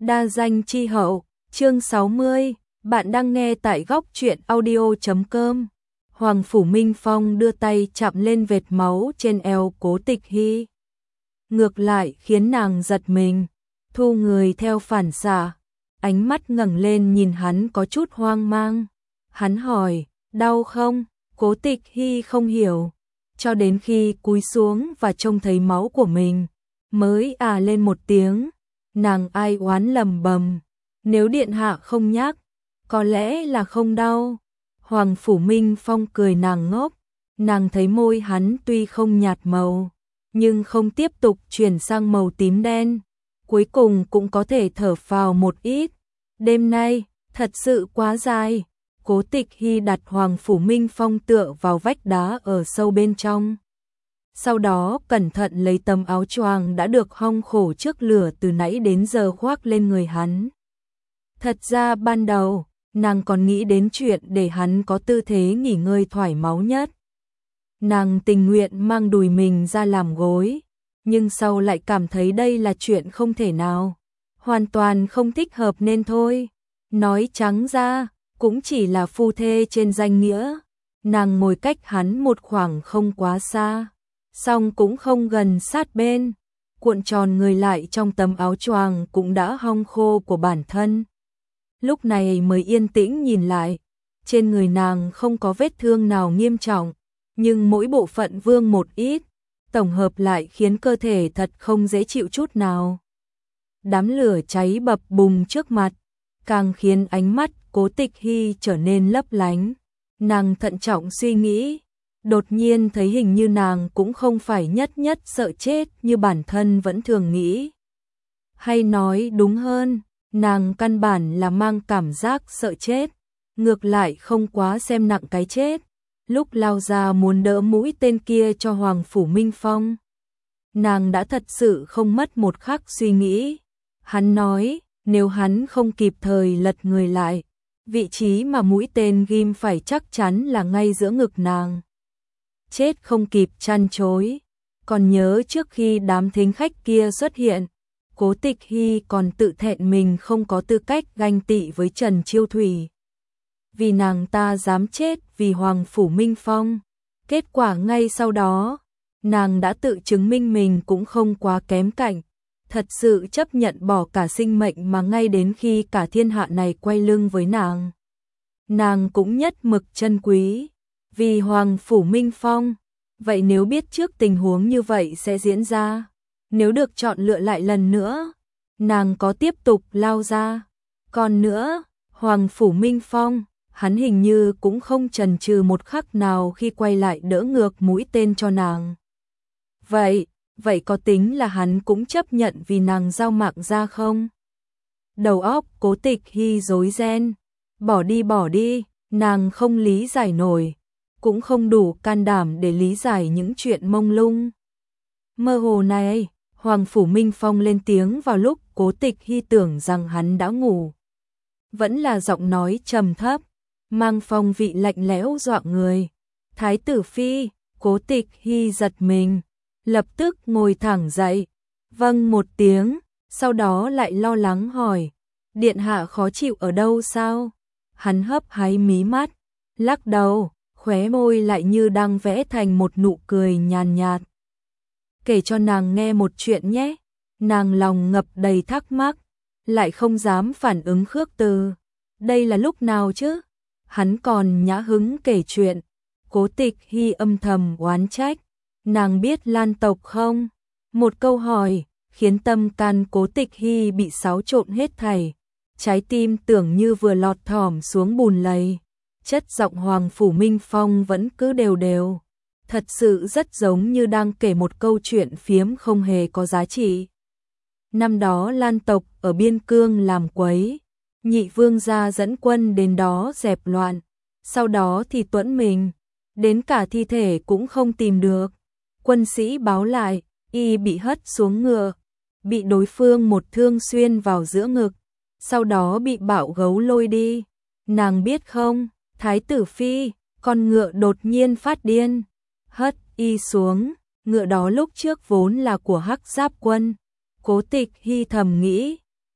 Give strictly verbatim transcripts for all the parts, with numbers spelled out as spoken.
Đa danh chi hậu, chương sáu mươi, bạn đang nghe tại góc truyện audio chấm com. Hoàng Phủ Minh Phong đưa tay chạm lên vệt máu trên eo Cố Tịch Hy. Ngược lại khiến nàng giật mình, thu người theo phản xạ, ánh mắt ngẩng lên nhìn hắn có chút hoang mang. Hắn hỏi, đau không? Cố Tịch Hy không hiểu, cho đến khi cúi xuống và trông thấy máu của mình, mới à lên một tiếng. Nàng ai oán lầm bầm, nếu điện hạ không nhắc, có lẽ là không đau. Hoàng Phủ Minh Phong cười nàng ngốc, nàng thấy môi hắn tuy không nhạt màu, nhưng không tiếp tục chuyển sang màu tím đen, cuối cùng cũng có thể thở phào một ít. Đêm nay, thật sự quá dài. Cố Tịch Hy đặt Hoàng Phủ Minh Phong tựa vào vách đá ở sâu bên trong. Sau đó cẩn thận lấy tấm áo choàng đã được hong khổ trước lửa từ nãy đến giờ khoác lên người hắn. Thật ra ban đầu, nàng còn nghĩ đến chuyện để hắn có tư thế nghỉ ngơi thoải mái nhất. Nàng tình nguyện mang đùi mình ra làm gối, nhưng sau lại cảm thấy đây là chuyện không thể nào, hoàn toàn không thích hợp nên thôi. Nói trắng ra, cũng chỉ là phu thê trên danh nghĩa. Nàng ngồi cách hắn một khoảng không quá xa, song cũng không gần sát bên, cuộn tròn người lại trong tấm áo choàng cũng đã hong khô của bản thân. Lúc này mới yên tĩnh nhìn lại, trên người nàng không có vết thương nào nghiêm trọng, nhưng mỗi bộ phận vương một ít, tổng hợp lại khiến cơ thể thật không dễ chịu chút nào. Đám lửa cháy bập bùng trước mặt, càng khiến ánh mắt Cố Tịch Hy trở nên lấp lánh. Nàng thận trọng suy nghĩ, đột nhiên thấy hình như nàng cũng không phải nhất nhất sợ chết như bản thân vẫn thường nghĩ. Hay nói đúng hơn, nàng căn bản là mang cảm giác sợ chết, ngược lại không quá xem nặng cái chết. Lúc lao ra muốn đỡ mũi tên kia cho Hoàng Phủ Minh Phong, nàng đã thật sự không mất một khắc suy nghĩ. Hắn nói, nếu hắn không kịp thời lật người lại, vị trí mà mũi tên ghim phải chắc chắn là ngay giữa ngực nàng. Chết không kịp chăn chối. Còn nhớ trước khi đám thính khách kia xuất hiện, Cố Tịch Hy còn tự thẹn mình không có tư cách ganh tị với Trần Chiêu Thủy. Vì nàng ta dám chết vì Hoàng Phủ Minh Phong. Kết quả ngay sau đó, nàng đã tự chứng minh mình cũng không quá kém cạnh, thật sự chấp nhận bỏ cả sinh mệnh mà ngay đến khi cả thiên hạ này quay lưng với nàng, nàng cũng nhất mực trân quý. Vì Hoàng Phủ Minh Phong, vậy nếu biết trước tình huống như vậy sẽ diễn ra, nếu được chọn lựa lại lần nữa, nàng có tiếp tục lao ra. Còn nữa, Hoàng Phủ Minh Phong, hắn hình như cũng không chần chừ một khắc nào khi quay lại đỡ ngược mũi tên cho nàng. Vậy, vậy có tính là hắn cũng chấp nhận vì nàng giao mạng ra không? Đầu óc Cố Tịch Hy rối ren, bỏ đi bỏ đi, nàng không lý giải nổi, cũng không đủ can đảm để lý giải những chuyện mông lung. Mơ hồ này, Hoàng Phủ Minh Phong lên tiếng vào lúc Cố Tịch Hy tưởng rằng hắn đã ngủ. Vẫn là giọng nói trầm thấp, mang phong vị lạnh lẽo dọa người. Thái tử phi. Cố Tịch Hy giật mình, lập tức ngồi thẳng dậy, vâng một tiếng, sau đó lại lo lắng hỏi, điện hạ khó chịu ở đâu sao? Hắn hấp háy mí mắt, lắc đầu, khóe môi lại như đang vẽ thành một nụ cười nhàn nhạt. Kể cho nàng nghe một chuyện nhé. Nàng lòng ngập đầy thắc mắc, lại không dám phản ứng khước từ. Đây là lúc nào chứ? Hắn còn nhã hứng kể chuyện. Cố Tịch Hy âm thầm oán trách, nàng biết Lan tộc không? Một câu hỏi khiến tâm can Cố Tịch Hy bị xáo trộn hết thảy, trái tim tưởng như vừa lọt thỏm xuống bùn lầy. Chất giọng Hoàng Phủ Minh Phong vẫn cứ đều đều, thật sự rất giống như đang kể một câu chuyện phiếm không hề có giá trị. Năm đó Lan tộc ở biên cương làm quấy, nhị vương gia dẫn quân đến đó dẹp loạn, sau đó thì tuẫn mình, đến cả thi thể cũng không tìm được. Quân sĩ báo lại, y bị hất xuống ngựa, bị đối phương một thương xuyên vào giữa ngực, sau đó bị bạo gấu lôi đi. Nàng biết không, Thái tử phi, con ngựa đột nhiên phát điên, hất y xuống. Ngựa đó lúc trước vốn là của Hắc Giáp quân. Cố Tịch Hy thầm nghĩ,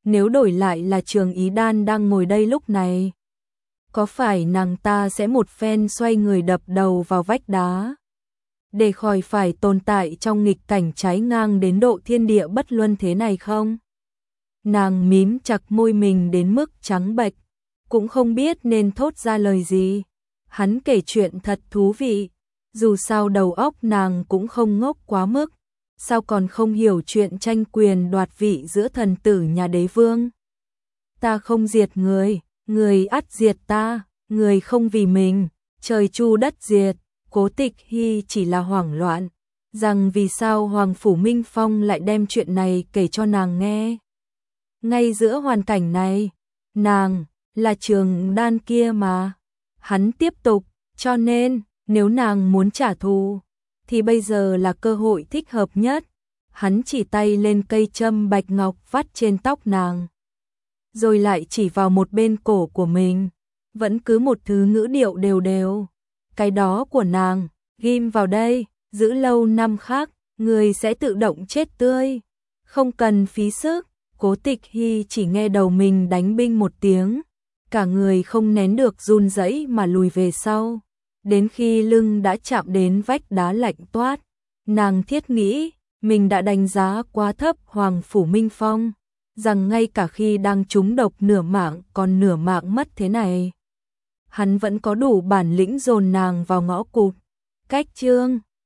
nếu đổi lại là Trường Ý Đan đang ngồi đây lúc này, có phải nàng ta sẽ một phen xoay người đập đầu vào vách đá, để khỏi phải tồn tại trong nghịch cảnh trái ngang đến độ thiên địa bất luân thế này không? Nàng mím chặt môi mình đến mức trắng bệch, cũng không biết nên thốt ra lời gì. Hắn kể chuyện thật thú vị, dù sao đầu óc nàng cũng không ngốc quá mức, sao còn không hiểu chuyện tranh quyền đoạt vị giữa thần tử nhà đế vương. Ta không diệt người, người ắt diệt ta, người không vì mình, trời chu đất diệt. Cố Tịch Hy chỉ là hoảng loạn, rằng vì sao Hoàng Phủ Minh Phong lại đem chuyện này kể cho nàng nghe. Ngay giữa hoàn cảnh này, nàng là Trường Đan kia mà. Hắn tiếp tục, cho nên, nếu nàng muốn trả thù, thì bây giờ là cơ hội thích hợp nhất. Hắn chỉ tay lên cây châm bạch ngọc vắt trên tóc nàng, rồi lại chỉ vào một bên cổ của mình, vẫn cứ một thứ ngữ điệu đều đều. Cái đó của nàng, ghim vào đây, giữ lâu năm khác, người sẽ tự động chết tươi. Không cần phí sức. Cố Tịch Hy chỉ nghe đầu mình đánh binh một tiếng, cả người không nén được run rẩy mà lùi về sau. Đến khi lưng đã chạm đến vách đá lạnh toát, nàng thiết nghĩ mình đã đánh giá quá thấp Hoàng Phủ Minh Phong, rằng ngay cả khi đang trúng độc nửa mạng còn nửa mạng mất thế này, hắn vẫn có đủ bản lĩnh dồn nàng vào ngõ cụt. Cách chương